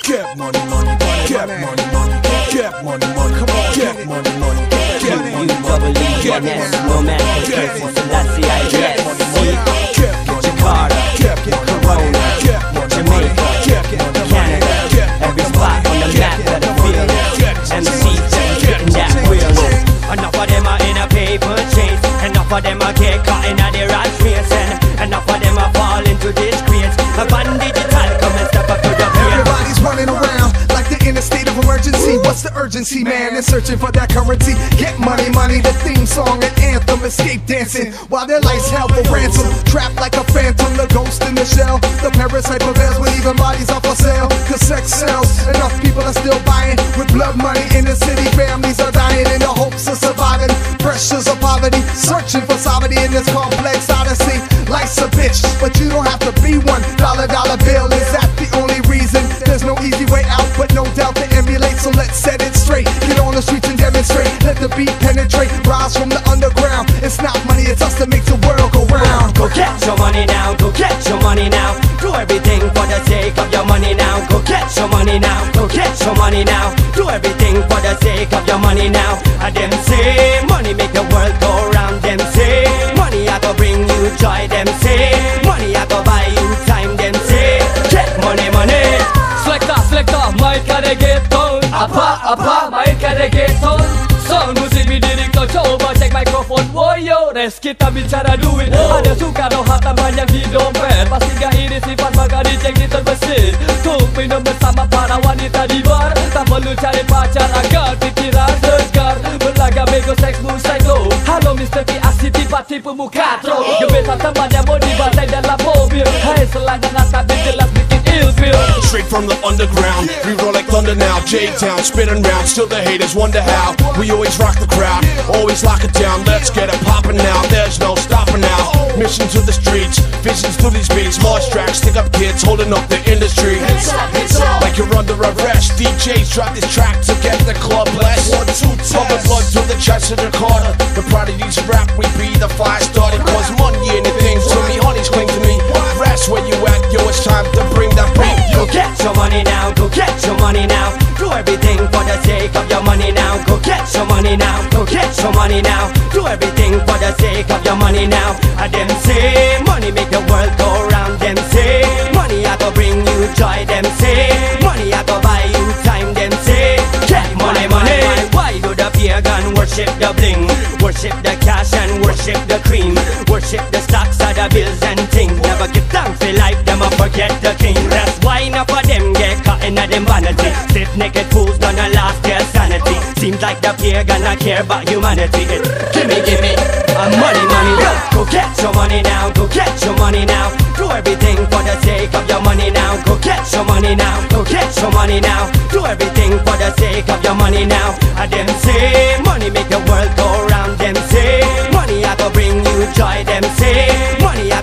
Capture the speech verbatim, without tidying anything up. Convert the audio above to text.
Get money, money, get money, money, get money, money, come on, get money, money, get money, money, get money, no man can curse for Selassie, I guess. get money, Jakarta, get money, Corona, get money, Jamaica, get money, Canada, every spot on the map that I feel. M Cs getting that real. Enough of them are in a paper chase, enough of them are get caught in a the rat race, and enough of them are fall into disgrace. A band digital come and step up to the plate. Everybody's running around like they're in a state of emergency. What's the urgency, man? They're searching for that currency. Get money, money, the theme song and anthem. Escape dancing while their lives held for ransom. Trapped like a phantom, the ghost in the shell. The parasite prevails when even bodies are for sale. Cause sex sells, enough people are still buying. With blood money in the city, families are dying in the hopes of surviving. Pressures of poverty, searching for sovereignty in this complex odyssey. Life's a bitch, but you don't have to be one. Dollar, dollar bill, is that the only reason? There's no easy way out, but no doubt to emulate. So let's set it straight, get on the streets and demonstrate. Let the beat penetrate, rise from the underground. It's not money, it's us that makes the world go round. Go get your money now, go get your money now. Do everything for the sake of your money now. Go get your money now, go get your money now. Do everything for the sake of your money now. And them say, money make the world go round. Them say, money I go bring you joy. Them say, money I go buy you time. Them say, get money, money. Selector, selector, mic a reggaeton. Apa, apa, mic a reggaeton. Sound musik didiktor, coba cek mikrofon. Woyo, res kita bicara duit. Ada Soekarno Hatta banyak di dompet. Pasti gak ini sifat maka dicek di terbesit. Tuk minum bersama para wanita di bar. Tak perlu cari pacar agar pikiran segar. Berlagak bego seks psycho. Halo Mister T, asyik tiba-tiba muka tro. Gebetan teman yang mau dibantai dalam mobil. Hai selangkah tak jelas bikin ilfil. Straight from the underground, we roll like thunder now. J-Town, spinning round, still the haters wonder how. We always rock the crowd, always lock it down. Let's get it poppin' now, there's no stopping now. Mission to the streets, visions to these beats. Lost tracks, stick up kids, holding up the industry. Like you're under arrest, D Js drop this track to get the club blessed. Pumping blood to the chest of the Carter. The prodigies rap, we be the fire started. Cause money anything to me, honeys cling to me. Rest where you at, yo, it's time to bring that beat. Go get your money now, go get your money now. Do everything for the sake of your money now. Go get your money now, go get your money now. Do everything for the sake of your money now. And them say, money make the world go round. Them say, money I go bring you joy. Them say, money I go buy you time. Them say, get money, money. Why do the pagan worship the bling? Worship the cash and worship the cream. Worship the stocks of the bills and things. Never give thanks for life, them a forget the king. That's why enough of them get caught in a them vanity. Stiff naked fools gonna last their sanity. Seems like the pagan not care about humanity. It's gimme, gimme, a money, money. Go get your money now, go get your money now. Do everything for the sake of your money now. Go get your money now, go get your money now. Do everything for the sake of your money now. And them say, money make the world go round. Them say, money I go bring you joy. Them say, money I